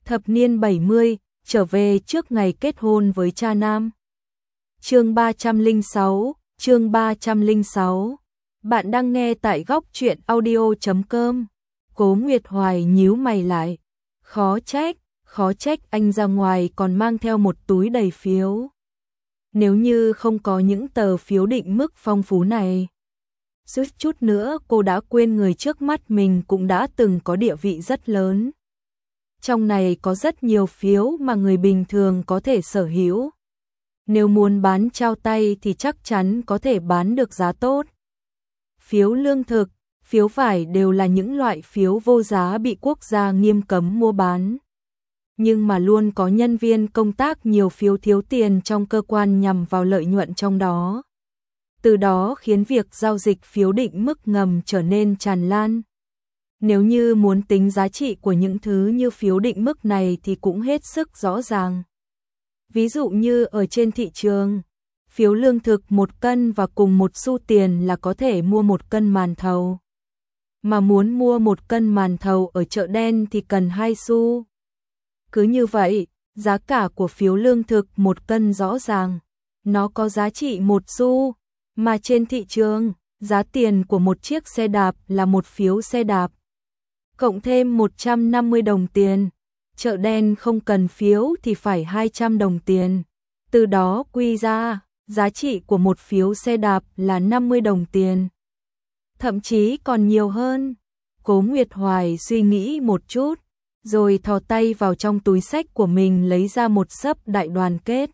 Thập niên 70, trở về trước ngày kết hôn với cha nam. Chương 306. Bạn đang nghe tại góc truyện audio.com. Cố Nguyệt Hoài nhíu mày lại. Khó trách anh ra ngoài còn mang theo một túi đầy phiếu. Nếu như không có những tờ phiếu định mức phong phú này, suýt chút nữa cô đã quên người trước mắt mình cũng đã từng có địa vị rất lớn. Trong này có rất nhiều phiếu mà người bình thường có thể sở hữu. Nếu muốn bán trao tay thì chắc chắn có thể bán được giá tốt. Phiếu lương thực, phiếu vải đều là những loại phiếu vô giá bị quốc gia nghiêm cấm mua bán. Nhưng mà luôn có nhân viên công tác nhiều phiếu thiếu tiền trong cơ quan nhằm vào lợi nhuận trong đó. Từ đó khiến việc giao dịch phiếu định mức ngầm trở nên tràn lan. Nếu như muốn tính giá trị của những thứ như phiếu định mức này thì cũng hết sức rõ ràng. Ví dụ như ở trên thị trường, phiếu lương thực 1 cân và cùng 1 xu tiền là có thể mua 1 cân màn thầu. Mà muốn mua 1 cân màn thầu ở chợ đen thì cần 2 xu. Cứ như vậy, giá cả của phiếu lương thực 1 cân rõ ràng, nó có giá trị 1 xu, mà trên thị trường, giá tiền của một chiếc xe đạp là một phiếu xe đạp. Cộng thêm 150 đồng tiền, chợ đen không cần phiếu thì phải 200 đồng tiền. Từ đó quy ra, giá trị của một phiếu xe đạp là 50 đồng tiền. Thậm chí còn nhiều hơn. Cố Nguyệt Hoài suy nghĩ một chút, rồi thò tay vào trong túi xách của mình lấy ra một xấp đại đoàn kết.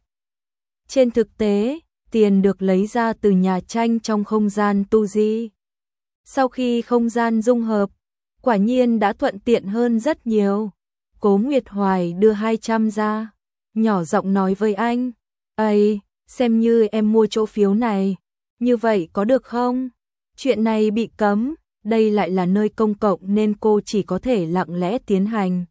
Trên thực tế, tiền được lấy ra từ nhà tranh trong không gian tu di. Sau khi không gian dung hợp, quả nhiên đã thuận tiện hơn rất nhiều. Cố Nguyệt Hoài đưa 200 ra, nhỏ giọng nói với anh, "Ây, xem như em mua chỗ phiếu này, như vậy có được không? Chuyện này bị cấm, đây lại là nơi công cộng nên cô chỉ có thể lặng lẽ tiến hành."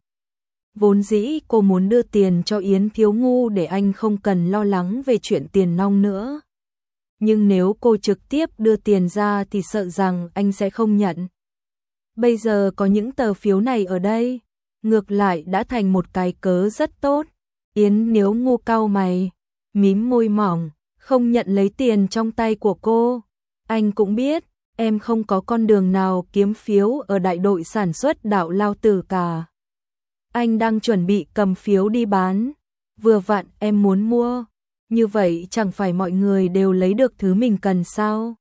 Vốn dĩ cô muốn đưa tiền cho Yến Thiếu Ngu để anh không cần lo lắng về chuyện tiền nong nữa. Nhưng nếu cô trực tiếp đưa tiền ra thì sợ rằng anh sẽ không nhận. Bây giờ có những tờ phiếu này ở đây, ngược lại đã thành một cái cớ rất tốt. Yến Thiếu Ngu cau mày, mím môi mỏng, không nhận lấy tiền trong tay của cô. Anh cũng biết, em không có con đường nào kiếm phiếu ở đại đội sản xuất Đạo Lao Tử cả. Anh đang chuẩn bị cầm phiếu đi bán. Vừa vặn em muốn mua. Như vậy chẳng phải mọi người đều lấy được thứ mình cần sao?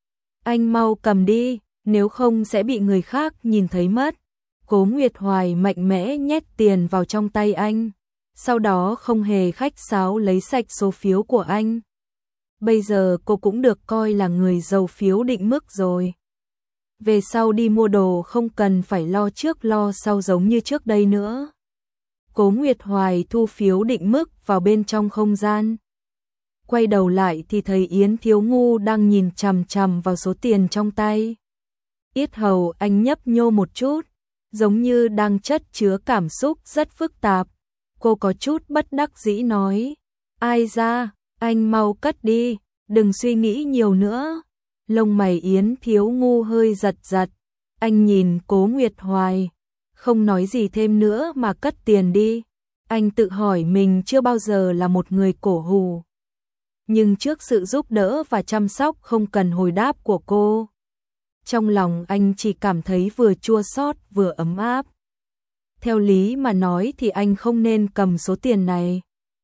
Anh mau cầm đi, nếu không sẽ bị người khác nhìn thấy mất. Cố Nguyệt Hoài mạnh mẽ nhét tiền vào trong tay anh, sau đó không hề khách sáo lấy sạch số phiếu của anh. Bây giờ cô cũng được coi là người giàu phiếu định mức rồi. Về sau đi mua đồ không cần phải lo trước lo sau giống như trước đây nữa. Cố Nguyệt Hoài thu phiếu định mức vào bên trong không gian. Quay đầu lại thì thấy Yến Thiếu Ngu đang nhìn chằm chằm vào số tiền trong tay. Yết hầu anh nhấp nhô một chút, giống như đang chất chứa cảm xúc rất phức tạp. Cô có chút bất đắc dĩ nói, "Ai ra, anh mau cất đi, đừng suy nghĩ nhiều nữa." Lông mày Yến Thiếu Ngu hơi giật giật, anh nhìn Cố Nguyệt Hoài, không nói gì thêm nữa mà cất tiền đi. Anh tự hỏi mình chưa bao giờ là một người cổ hủ. Nhưng trước sự giúp đỡ và chăm sóc không cần hồi đáp của cô, trong lòng anh chỉ cảm thấy vừa chua xót vừa ấm áp. Theo lý mà nói thì anh không nên cầm số tiền này.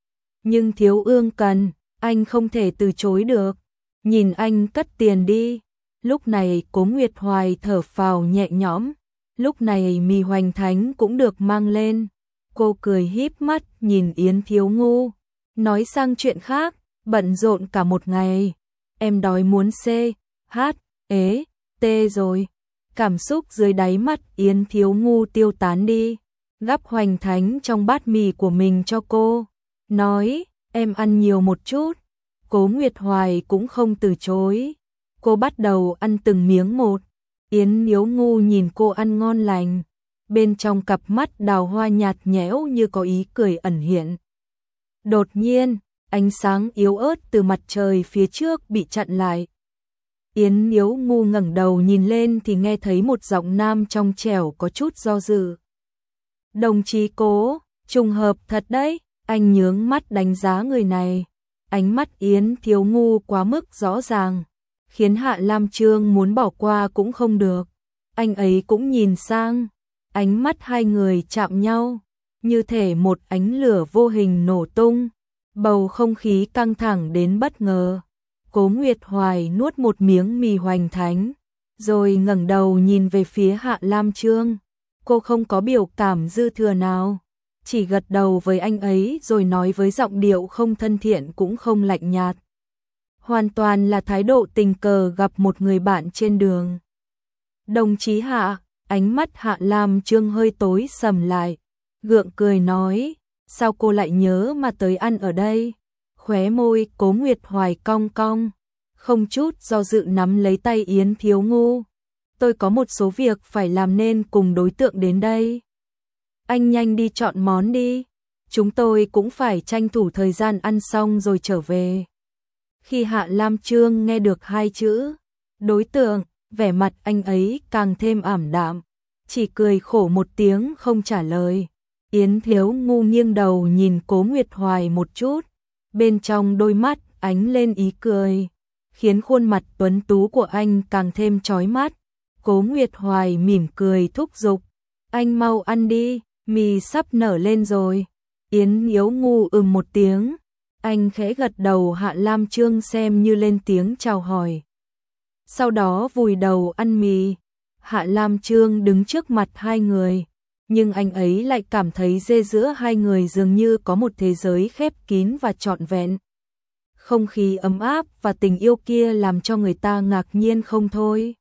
Nhưng Thiếu Ương cần, anh không thể từ chối được. Nhìn anh cất tiền đi. Lúc này Cố Nguyệt Hoài thở phào nhẹ nhõm. Lúc này mì hoành thánh cũng được mang lên. Cô cười híp mắt nhìn Yến Thiếu Ngu, nói sang chuyện khác, bận rộn cả một ngày. Em đói muốn C, H, ế, T rồi. Cảm xúc dưới đáy mắt Yến Thiếu Ngu tiêu tán đi. Gắp hoành thánh trong bát mì của mình cho cô. Nói, em ăn nhiều một chút. Cố Nguyệt Hoài cũng không từ chối. Cô bắt đầu ăn từng miếng một. Yến Thiếu Ngu nhìn cô ăn ngon lành. Bên trong cặp mắt đào hoa nhạt nhẽo như có ý cười ẩn hiện. Đột nhiên, ánh sáng yếu ớt từ mặt trời phía trước bị chặn lại. Yến Thiếu Ngu ngẩng đầu nhìn lên thì nghe thấy một giọng nam trong trẻo có chút do dự. "Đồng chí Cố, Trùng hợp thật đấy, anh nhướng mắt đánh giá người này. Ánh mắt Yến Thiếu Ngu quá mức rõ ràng, khiến Hạ Lam Trương muốn bỏ qua cũng không được. Anh ấy cũng nhìn sang, ánh mắt hai người chạm nhau, như thể một ánh lửa vô hình nổ tung. Bầu không khí căng thẳng đến bất ngờ. Cố Nguyệt Hoài nuốt một miếng mì hoành thánh, rồi ngẩng đầu nhìn về phía Hạ Lam Trương. Cô không có biểu cảm dư thừa nào, chỉ gật đầu với anh ấy rồi nói với giọng điệu không thân thiện cũng không lạnh nhạt. Hoàn toàn là thái độ tình cờ gặp một người bạn trên đường. Đồng chí Hạ, ánh mắt Hạ Lam Trương hơi tối sầm lại, gượng cười nói, sao cô lại nhớ mà tới ăn ở đây? Khóe môi Cố Nguyệt Hoài cong cong, không chút do dự nắm lấy tay Yến Thiếu Ngu. Tôi có một số việc phải làm nên cùng đối tượng đến đây. Anh nhanh đi chọn món đi, chúng tôi cũng phải tranh thủ thời gian ăn xong rồi trở về. Khi Hạ Lam Trương nghe được hai chữ đối tượng, vẻ mặt anh ấy càng thêm ảm đạm, chỉ cười khổ một tiếng không trả lời. Yến Thiếu Ngu nghiêng đầu nhìn Cố Nguyệt Hoài một chút, bên trong đôi mắt ánh lên ý cười, khiến khuôn mặt tuấn tú của anh càng thêm chói mắt. Cố Nguyệt Hoài mỉm cười thúc giục, anh mau ăn đi, mì sắp nở lên rồi. Yến Thiếu Ngu một tiếng, anh khẽ gật đầu. Hạ Lam Trương xem như lên tiếng chào hỏi, sau đó vùi đầu ăn mì. Hạ Lam Trương đứng trước mặt hai người, nhưng anh ấy lại cảm thấy giữa hai người dường như có một thế giới khép kín và trọn vẹn. Không khí ấm áp và tình yêu kia làm cho người ta ngạc nhiên không thôi.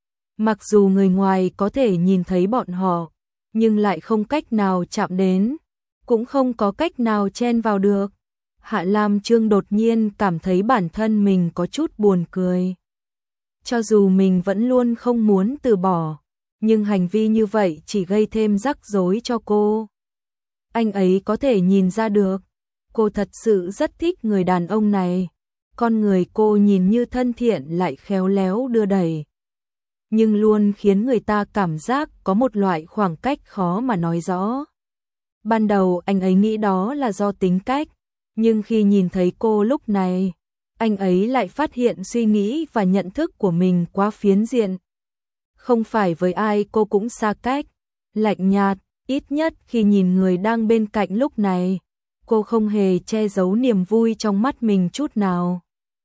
Mặc dù người ngoài có thể nhìn thấy bọn họ, nhưng lại không cách nào chạm đến, cũng không có cách nào chen vào được. Hạ Lam Trương đột nhiên cảm thấy bản thân mình có chút buồn cười. Cho dù mình vẫn luôn không muốn từ bỏ, nhưng hành vi như vậy chỉ gây thêm rắc rối cho cô. Anh ấy có thể nhìn ra được, cô thật sự rất thích người đàn ông này. Con người cô nhìn như thân thiện lại khéo léo đưa đẩy, nhưng luôn khiến người ta cảm giác có một loại khoảng cách khó mà nói rõ. Ban đầu anh ấy nghĩ đó là do tính cách, nhưng khi nhìn thấy cô lúc này, anh ấy lại phát hiện suy nghĩ và nhận thức của mình quá phiến diện. Không phải với ai cô cũng xa cách, lạnh nhạt, ít nhất khi nhìn người đang bên cạnh lúc này, cô không hề che giấu niềm vui trong mắt mình chút nào.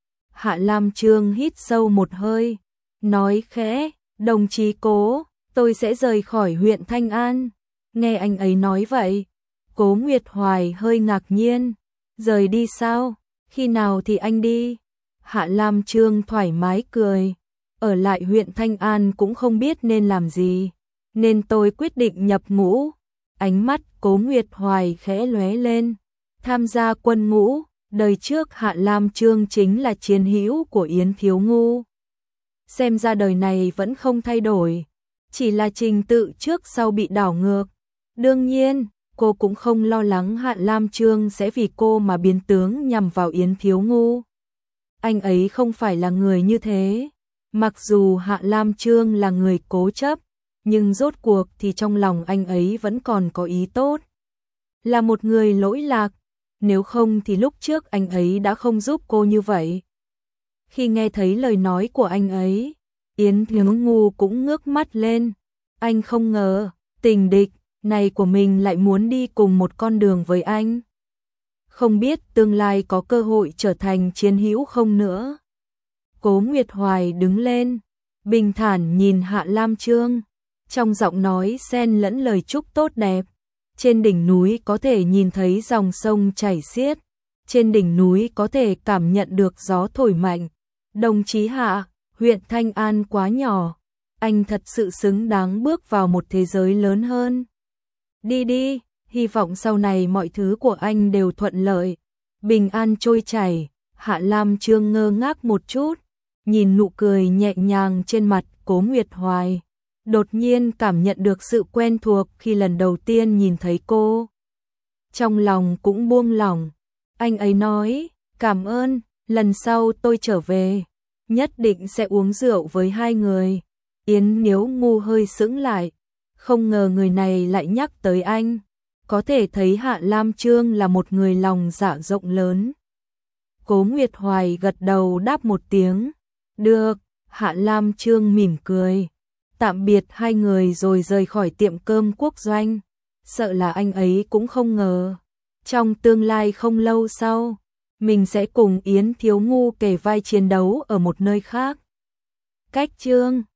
Hạ Lam Trương hít sâu một hơi, nói khẽ, đồng chí Cố, tôi sẽ rời khỏi huyện Thanh An. Nghe anh ấy nói vậy, Cố Nguyệt Hoài hơi ngạc nhiên, rời đi sao? Khi nào thì anh đi? Hạ Lam Trương thoải mái cười, ở lại huyện Thanh An cũng không biết nên làm gì, nên tôi quyết định nhập ngũ. Ánh mắt Cố Nguyệt Hoài khẽ lóe lên, tham gia quân ngũ. Đời trước Hạ Lam Trương chính là chiến hữu của Yến Thiếu Ngu. Xem ra đời này vẫn không thay đổi, chỉ là trình tự trước sau bị đảo ngược. Đương nhiên, cô cũng không lo lắng Hạ Lam Trương sẽ vì cô mà biến tướng nhằm vào Yến Thiếu Ngu. Anh ấy không phải là người như thế. Mặc dù Hạ Lam Trương là người cố chấp, nhưng rốt cuộc thì trong lòng anh ấy vẫn còn có ý tốt. Là một người lỗi lạc, nếu không thì lúc trước anh ấy đã không giúp cô như vậy. Khi nghe thấy lời nói của anh ấy, Yến Thiếu Ngu cũng ngước mắt lên. Anh không ngờ, tình địch này của mình lại muốn đi cùng một con đường với anh. Không biết tương lai có cơ hội trở thành chiến hữu không nữa. Cố Nguyệt Hoài đứng lên, bình thản nhìn Hạ Lam Trương, trong giọng nói xen lẫn lời chúc tốt đẹp. Trên đỉnh núi có thể nhìn thấy dòng sông chảy xiết, trên đỉnh núi có thể cảm nhận được gió thổi mạnh. Đồng chí Hạ, huyện Thanh An quá nhỏ, anh thật sự xứng đáng bước vào một thế giới lớn hơn. Đi đi, hy vọng sau này mọi thứ của anh đều thuận lợi, bình an trôi chảy. Hạ Lam Trương ngơ ngác một chút, nhìn nụ cười nhẹ nhàng trên mặt Cố Nguyệt Hoài. Đột nhiên cảm nhận được sự quen thuộc khi lần đầu tiên nhìn thấy cô. Trong lòng cũng buông lỏng. Anh ấy nói, cảm ơn, lần sau tôi trở về, nhất định sẽ uống rượu với hai người. Yến Thiếu Ngu hơi sững lại, không ngờ người này lại nhắc tới anh. có thể thấy Hạ Lam Trương là một người lòng dạ rộng lớn. Cố Nguyệt Hoài gật đầu đáp một tiếng, được. Hạ Lam Trương mỉm cười, tạm biệt hai người rồi rời khỏi tiệm cơm quốc doanh. Sợ là anh ấy cũng không ngờ, trong tương lai không lâu sau, mình sẽ cùng Yến Thiếu Ngu kề vai chiến đấu ở một nơi khác. Cách chương